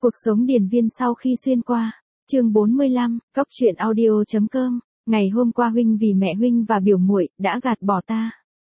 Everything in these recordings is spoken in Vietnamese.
Cuộc sống điền viên sau khi xuyên qua. Chương 45, Cóc truyện audio.com. Ngày hôm qua huynh vì mẹ huynh và biểu muội đã gạt bỏ ta.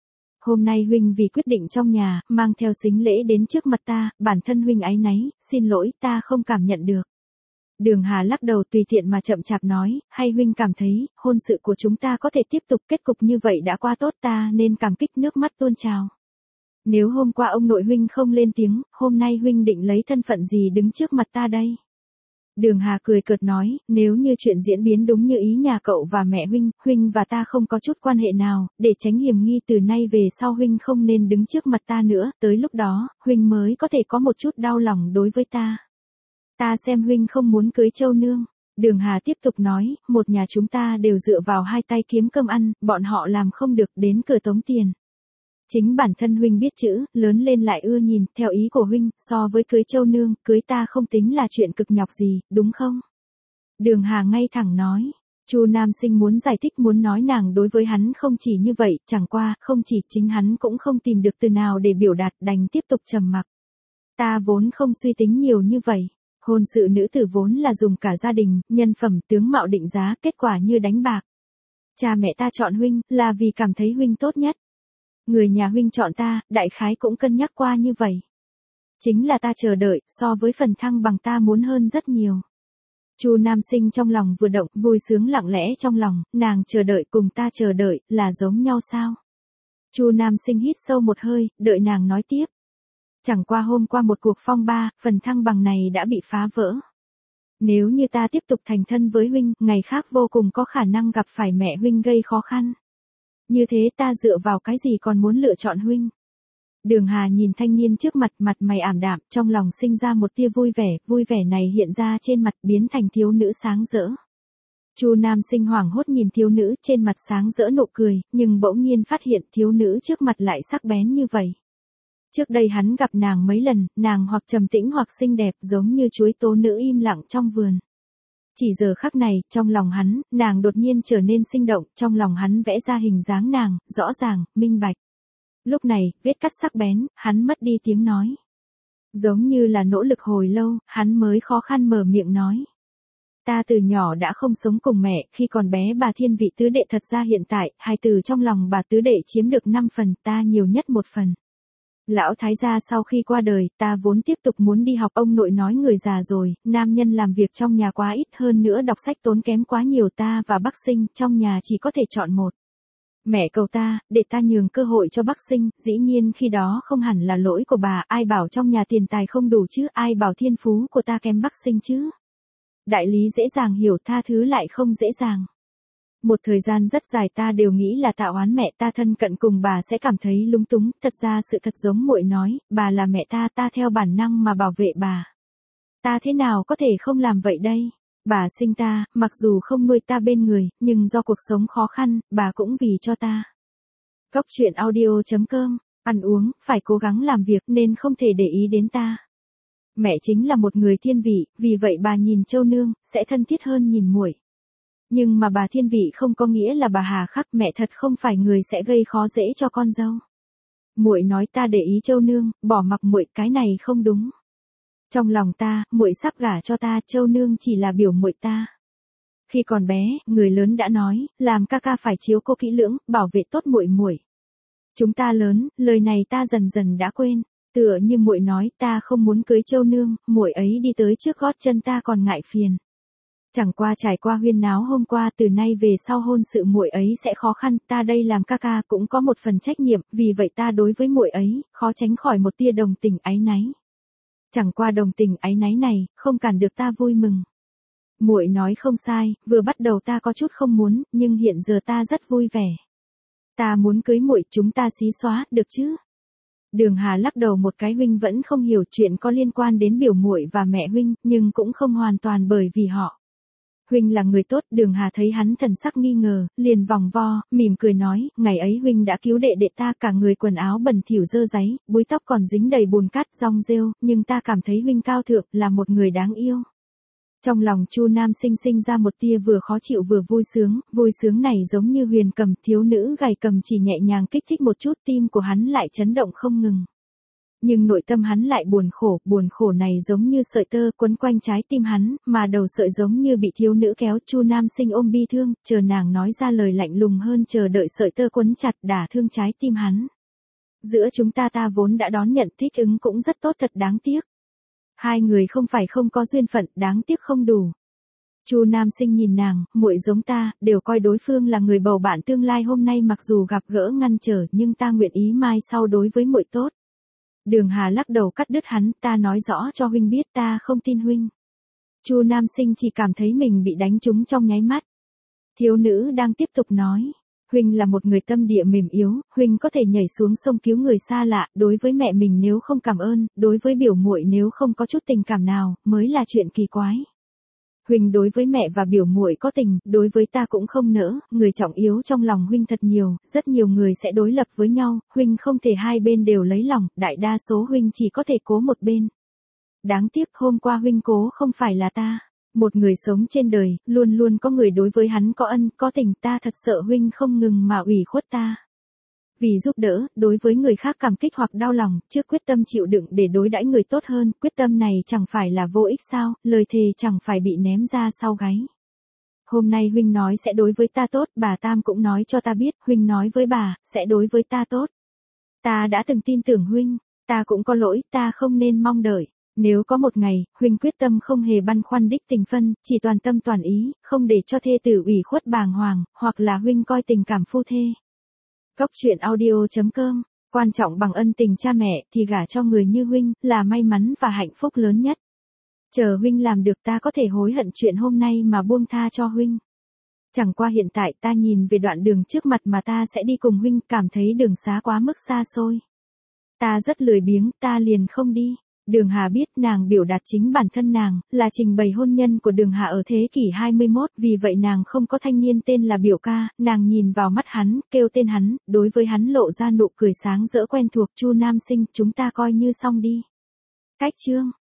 Hôm nay huynh vì quyết định trong nhà, mang theo sính lễ đến trước mặt ta, bản thân huynh áy náy, xin lỗi, ta không cảm nhận được. Đường Hà lắc đầu tùy tiện mà chậm chạp nói, hay huynh cảm thấy, hôn sự của chúng ta có thể tiếp tục, kết cục như vậy đã quá tốt, ta nên cảm kích, nước mắt tuôn trào. Nếu hôm qua ông nội huynh không lên tiếng, hôm nay huynh định lấy thân phận gì đứng trước mặt ta đây? Đường Hà cười cợt nói, nếu như chuyện diễn biến đúng như ý nhà cậu và mẹ huynh và ta không có chút quan hệ nào, để tránh hiểm nghi từ nay về sau huynh không nên đứng trước mặt ta nữa, tới lúc đó, huynh mới có thể có một chút đau lòng đối với ta. Ta xem huynh không muốn cưới Châu Nương. Đường Hà tiếp tục nói, một nhà chúng ta đều dựa vào hai tay kiếm cơm ăn, bọn họ làm không được đến cửa tống tiền. Chính bản thân huynh biết chữ, lớn lên lại ưa nhìn, theo ý của huynh, so với cưới Châu Nương, cưới ta không tính là chuyện cực nhọc gì, đúng không? Đường Hà ngay thẳng nói. Chu Nam Sinh muốn giải thích, muốn nói nàng đối với hắn không chỉ như vậy, chẳng qua, không chỉ chính hắn cũng không tìm được từ nào để biểu đạt, đành tiếp tục trầm mặc. Ta vốn không suy tính nhiều như vậy. Hôn sự nữ tử vốn là dùng cả gia đình, nhân phẩm, tướng mạo định giá, kết quả như đánh bạc. Cha mẹ ta chọn huynh, là vì cảm thấy huynh tốt nhất. Người nhà huynh chọn ta, đại khái cũng cân nhắc qua như vậy. Chính là ta chờ đợi, so với phần thăng bằng ta muốn hơn rất nhiều. Chu Nam Sinh trong lòng vừa động, vui sướng lặng lẽ trong lòng, nàng chờ đợi cùng ta chờ đợi, là giống nhau sao? Chu Nam Sinh hít sâu một hơi, đợi nàng nói tiếp. Chẳng qua hôm qua một cuộc phong ba, phần thăng bằng này đã bị phá vỡ. Nếu như ta tiếp tục thành thân với huynh, ngày khác vô cùng có khả năng gặp phải mẹ huynh gây khó khăn. Như thế ta dựa vào cái gì còn muốn lựa chọn huynh? Đường Hà nhìn thanh niên trước mặt, mặt mày ảm đạm, trong lòng sinh ra một tia vui vẻ này hiện ra trên mặt, biến thành thiếu nữ sáng rỡ. Chu Nam Sinh hoảng hốt nhìn thiếu nữ, trên mặt sáng rỡ nụ cười, nhưng bỗng nhiên phát hiện thiếu nữ trước mặt lại sắc bén như vậy. Trước đây hắn gặp nàng mấy lần, nàng hoặc trầm tĩnh hoặc xinh đẹp, giống như chuối tố nữ im lặng trong vườn. Chỉ giờ khắc này, trong lòng hắn, nàng đột nhiên trở nên sinh động, trong lòng hắn vẽ ra hình dáng nàng, rõ ràng, minh bạch. Lúc này, vết cắt sắc bén, hắn mất đi tiếng nói. Giống như là nỗ lực hồi lâu, hắn mới khó khăn mở miệng nói. Ta từ nhỏ đã không sống cùng mẹ, khi còn bé bà thiên vị tứ đệ, thật ra hiện tại, hai từ trong lòng bà tứ đệ chiếm được 5 phần, ta nhiều nhất 1 phần. Lão thái gia sau khi qua đời, ta vốn tiếp tục muốn đi học, ông nội nói người già rồi, nam nhân làm việc trong nhà quá ít, hơn nữa đọc sách tốn kém quá nhiều, ta và Bắc Sinh trong nhà chỉ có thể chọn một. Mẹ cầu ta, để ta nhường cơ hội cho Bắc Sinh, dĩ nhiên khi đó không hẳn là lỗi của bà, ai bảo trong nhà tiền tài không đủ chứ, ai bảo thiên phú của ta kém Bắc Sinh chứ. Đại lý dễ dàng hiểu, tha thứ lại không dễ dàng. Một thời gian rất dài ta đều nghĩ là tạo oán mẹ, ta thân cận cùng bà sẽ cảm thấy lúng túng, thật ra sự thật giống muội nói, bà là mẹ ta, ta theo bản năng mà bảo vệ bà. Ta thế nào có thể không làm vậy đây? Bà sinh ta, mặc dù không nuôi ta bên người, nhưng do cuộc sống khó khăn, bà cũng vì cho ta. Cóc truyện audio.com, ăn uống, phải cố gắng làm việc nên không thể để ý đến ta. Mẹ chính là một người thiên vị, vì vậy bà nhìn Châu Nương, sẽ thân thiết hơn nhìn muội. Nhưng mà bà thiên vị không có nghĩa là bà hà khắc, mẹ thật không phải người sẽ gây khó dễ cho con dâu. Muội nói ta để ý Châu Nương, bỏ mặc muội, cái này không đúng. Trong lòng ta, muội sắp gả cho ta, Châu Nương chỉ là biểu muội ta. Khi còn bé, người lớn đã nói, làm ca ca phải chiếu cố kỹ lưỡng, bảo vệ tốt muội muội. Chúng ta lớn, lời này ta dần dần đã quên. Tựa như muội nói, ta không muốn cưới Châu Nương, muội ấy đi tới trước gót chân ta còn ngại phiền. Chẳng qua trải qua huyên náo hôm qua, từ nay về sau hôn sự muội ấy sẽ khó khăn, ta đây làm ca ca cũng có một phần trách nhiệm, vì vậy ta đối với muội ấy, khó tránh khỏi một tia đồng tình áy náy. Chẳng qua đồng tình áy náy này, không cản được ta vui mừng. Muội nói không sai, vừa bắt đầu ta có chút không muốn, nhưng hiện giờ ta rất vui vẻ. Ta muốn cưới muội, chúng ta xí xóa, được chứ? Đường Hà lắc đầu một cái, huynh vẫn không hiểu chuyện có liên quan đến biểu muội và mẹ huynh, nhưng cũng không hoàn toàn bởi vì họ. Huynh là người tốt, Đường Hà thấy hắn thần sắc nghi ngờ, liền vòng vo, mỉm cười nói, ngày ấy huynh đã cứu đệ đệ ta, cả người quần áo bẩn thỉu dơ dáy, búi tóc còn dính đầy bùn cát, rong rêu, nhưng ta cảm thấy huynh cao thượng, là một người đáng yêu. Trong lòng Chu Nam Sinh sinh ra một tia vừa khó chịu vừa vui sướng này giống như huyền cầm, thiếu nữ gảy cầm chỉ nhẹ nhàng kích thích một chút, tim của hắn lại chấn động không ngừng. Nhưng nội tâm hắn lại buồn khổ này giống như sợi tơ quấn quanh trái tim hắn, mà đầu sợi giống như bị thiếu nữ kéo. Chu Nam Sinh ôm bi thương, chờ nàng nói ra lời lạnh lùng hơn, chờ đợi sợi tơ quấn chặt đả thương trái tim hắn. Giữa chúng ta vốn đã đón nhận thích ứng cũng rất tốt, thật đáng tiếc. Hai người không phải không có duyên phận, đáng tiếc không đủ. Chu Nam Sinh nhìn nàng, muội giống ta, đều coi đối phương là người bầu bạn tương lai, hôm nay mặc dù gặp gỡ ngăn trở nhưng ta nguyện ý mai sau đối với muội tốt. Đường Hà lắc đầu cắt đứt hắn, ta nói rõ cho huynh biết ta không tin huynh. Chu Nam Sinh chỉ cảm thấy mình bị đánh trúng trong nháy mắt. Thiếu nữ đang tiếp tục nói. Huynh là một người tâm địa mềm yếu, huynh có thể nhảy xuống sông cứu người xa lạ, đối với mẹ mình nếu không cảm ơn, đối với biểu muội nếu không có chút tình cảm nào, mới là chuyện kỳ quái. Huynh đối với mẹ và biểu muội có tình, đối với ta cũng không nỡ, người trọng yếu trong lòng huynh thật nhiều, rất nhiều người sẽ đối lập với nhau, huynh không thể hai bên đều lấy lòng, đại đa số huynh chỉ có thể cố một bên. Đáng tiếc hôm qua huynh cố không phải là ta. Một người sống trên đời, luôn luôn có người đối với hắn có ân, có tình, ta thật sợ huynh không ngừng mà ủy khuất ta. Vì giúp đỡ, đối với người khác cảm kích hoặc đau lòng, trước quyết tâm chịu đựng để đối đãi người tốt hơn, quyết tâm này chẳng phải là vô ích sao, lời thề chẳng phải bị ném ra sau gáy. Hôm nay huynh nói sẽ đối với ta tốt, bà Tam cũng nói cho ta biết, huynh nói với bà, sẽ đối với ta tốt. Ta đã từng tin tưởng huynh, ta cũng có lỗi, ta không nên mong đợi. Nếu có một ngày, huynh quyết tâm không hề băn khoăn đích tình phân, chỉ toàn tâm toàn ý, không để cho thê tử ủy khuất bàng hoàng, hoặc là huynh coi tình cảm phu thê. Cốc truyện audio.com, quan trọng bằng ân tình cha mẹ thì gả cho người như huynh, là may mắn và hạnh phúc lớn nhất. Chờ huynh làm được ta có thể hối hận chuyện hôm nay mà buông tha cho huynh. Chẳng qua hiện tại ta nhìn về đoạn đường trước mặt mà ta sẽ đi cùng huynh, cảm thấy đường xá quá mức xa xôi. Ta rất lười biếng, ta liền không đi. Đường Hà biết nàng biểu đạt chính bản thân nàng, là trình bày hôn nhân của Đường Hà ở thế kỷ 21, vì vậy nàng không có thanh niên tên là biểu ca, nàng nhìn vào mắt hắn, kêu tên hắn, đối với hắn lộ ra nụ cười sáng rỡ quen thuộc. Chu Nam Sinh, chúng ta coi như xong đi. Cách chương